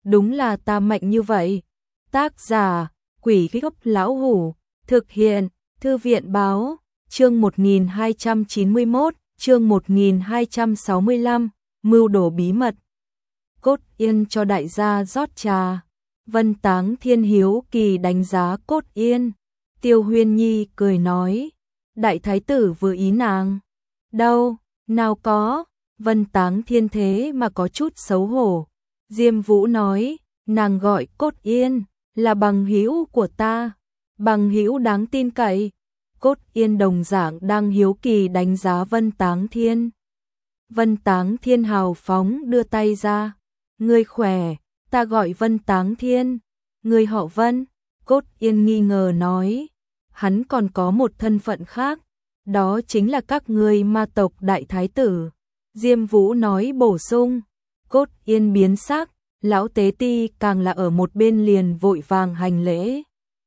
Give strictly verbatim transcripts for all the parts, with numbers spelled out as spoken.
đúng là ta mạnh như vậy. Tác giả, Quỷ Gốc Lão Hủ, thực hiện, Thư viện Báo, chương một nghìn hai trăm chín mươi mốt, chương một nghìn hai trăm sáu mươi lăm, mưu đồ bí mật. Cốt Yên cho đại gia rót trà. Vân Táng Thiên hiếu kỳ đánh giá Cốt Yên. Tiêu Huyên Nhi cười nói, đại thái tử vừa ý nàng. Đâu, nào có, Vân Táng Thiên thế mà có chút xấu hổ. Diêm Vũ nói, nàng gọi Cốt Yên là bằng hữu của ta, bằng hữu đáng tin cậy. Cốt Yên đồng dạng đang hiếu kỳ đánh giá Vân Táng Thiên. Vân Táng Thiên hào phóng đưa tay ra, ngươi khỏe, ta gọi Vân Táng Thiên, ngươi họ Vân. Cốt Yên nghi ngờ nói, hắn còn có một thân phận khác, đó chính là các ngươi ma tộc đại thái tử. Diêm Vũ nói bổ sung. Cốt Yên biến sắc, lão tế ti càng là ở một bên liền vội vàng hành lễ.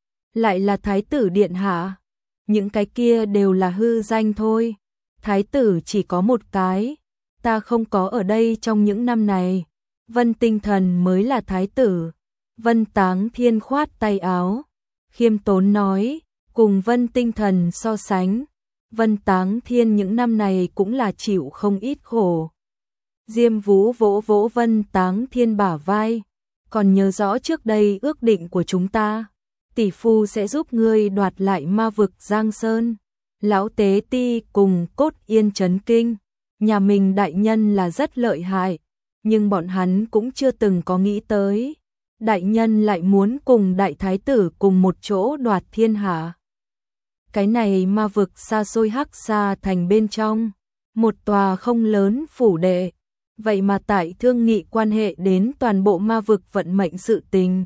Lại là thái tử điện hạ, những cái kia đều là hư danh thôi, thái tử chỉ có một cái, ta không có ở đây trong những năm này, Vân Tinh Thần mới là thái tử. Vân Táng Thiên khoát tay áo, khiêm tốn nói, cùng Vân Tinh Thần so sánh, Vân Táng Thiên những năm này cũng là chịu không ít khổ. Diêm Vũ vỗ vỗ Vân Táng Thiên bả vai, còn nhớ rõ trước đây ước định của chúng ta, tỷ phu sẽ giúp ngươi đoạt lại ma vực Giang Sơn. Lão tế ti cùng Cốt Yên chấn kinh, nhà mình đại nhân là rất lợi hại, nhưng bọn hắn cũng chưa từng có nghĩ tới, đại nhân lại muốn cùng đại thái tử cùng một chỗ đoạt thiên hạ. Cái này ma vực xa xôi Hắc Sa thành bên trong, một tòa không lớn phủ đệ, vậy mà tại thương nghị quan hệ đến toàn bộ ma vực vận mệnh sự tình.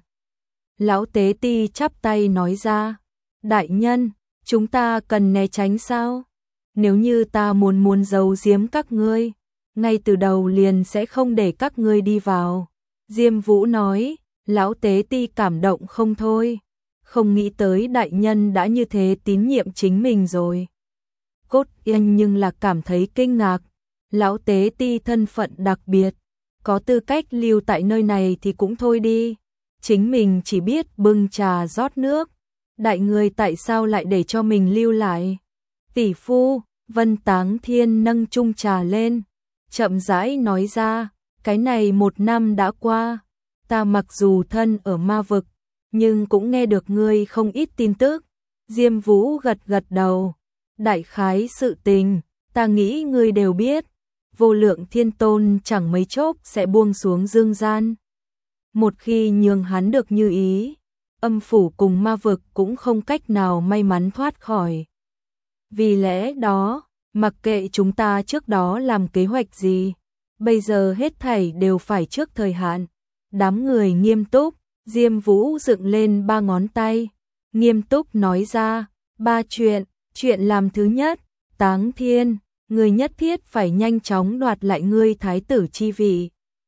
Lão tế ti chắp tay nói ra, đại nhân, chúng ta cần né tránh sao? Nếu như ta muốn muốn giấu giếm các ngươi, ngay từ đầu liền sẽ không để các ngươi đi vào. Diêm Vũ nói, lão tế ti cảm động không thôi, không nghĩ tới đại nhân đã như thế tín nhiệm chính mình rồi. Cốt Yên nhưng là cảm thấy kinh ngạc, lão tế ti thân phận đặc biệt, có tư cách lưu tại nơi này thì cũng thôi đi, chính mình chỉ biết bưng trà rót nước, đại người tại sao lại để cho mình lưu lại? Tỷ phu, Vân Táng Thiên nâng chung trà lên, chậm rãi nói ra, cái này một năm đã qua, ta mặc dù thân ở ma vực, nhưng cũng nghe được ngươi không ít tin tức. Diêm Vũ gật gật đầu, đại khái sự tình, ta nghĩ ngươi đều biết, Vô Lượng Thiên Tôn chẳng mấy chốc sẽ buông xuống dương gian. Một khi nhường hắn được như ý, âm phủ cùng ma vực cũng không cách nào may mắn thoát khỏi. Vì lẽ đó, mặc kệ chúng ta trước đó làm kế hoạch gì, bây giờ hết thảy đều phải trước thời hạn. Đám người nghiêm túc, Diêm Vũ dựng lên ba ngón tay, nghiêm túc nói ra, ba chuyện, chuyện làm thứ nhất, Táng Thiên, người nhất thiết phải nhanh chóng đoạt lại ngươi thái tử chi vị.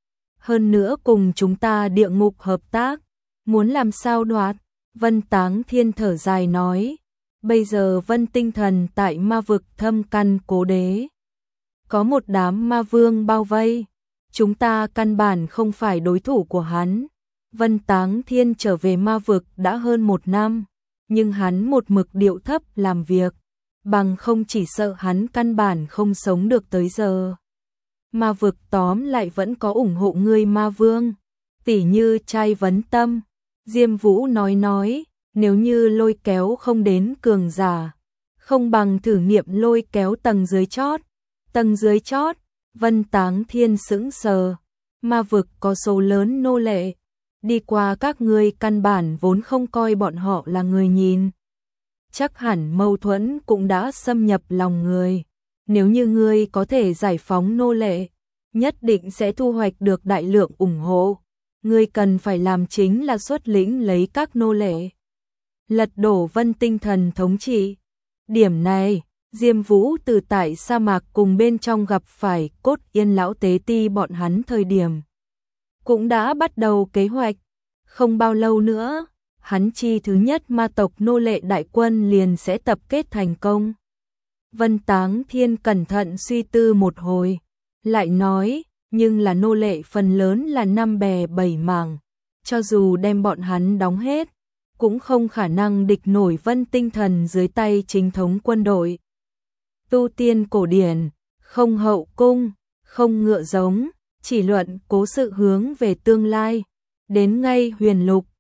Hơn nữa cùng chúng ta địa ngục hợp tác, muốn làm sao đoạt? Vân Táng Thiên thở dài nói, bây giờ Vân Tinh Thần tại ma vực thâm căn cố đế, có một đám ma vương bao vây, chúng ta căn bản không phải đối thủ của hắn. Vân Táng Thiên trở về ma vực đã hơn một năm, nhưng hắn một mực điệu thấp làm việc, bằng không chỉ sợ hắn căn bản không sống được tới giờ. Ma vực tóm lại vẫn có ủng hộ ngươi ma vương, tỉ như Trai Vấn Tâm. Diêm Vũ nói nói, nếu như lôi kéo không đến cường giả, không bằng thử nghiệm lôi kéo tầng dưới chót. Tầng dưới chót, Vân Táng Thiên sững sờ, ma vực có số lớn nô lệ, đi qua các ngươi căn bản vốn không coi bọn họ là người nhìn. Chắc hẳn mâu thuẫn cũng đã xâm nhập lòng người, nếu như ngươi có thể giải phóng nô lệ, nhất định sẽ thu hoạch được đại lượng ủng hộ. Ngươi cần phải làm chính là xuất lĩnh lấy các nô lệ, lật đổ Vân Tinh Thần thống trị. Điểm này, Diêm Vũ từ tại sa mạc cùng bên trong gặp phải Cốt Yên lão tế ti bọn hắn thời điểm, cũng đã bắt đầu kế hoạch. Không bao lâu nữa, hắn chi thứ nhất ma tộc nô lệ đại quân liền sẽ tập kết thành công. Vân Táng Thiên cẩn thận suy tư một hồi, lại nói, nhưng là nô lệ phần lớn là năm bè bảy mảng, cho dù đem bọn hắn đóng hết, cũng không khả năng địch nổi Vân Tinh Thần dưới tay chính thống quân đội. Tu tiên cổ điển, không hậu cung, không ngựa giống, chỉ luận cố sự hướng về tương lai. Đến ngay huyền lục,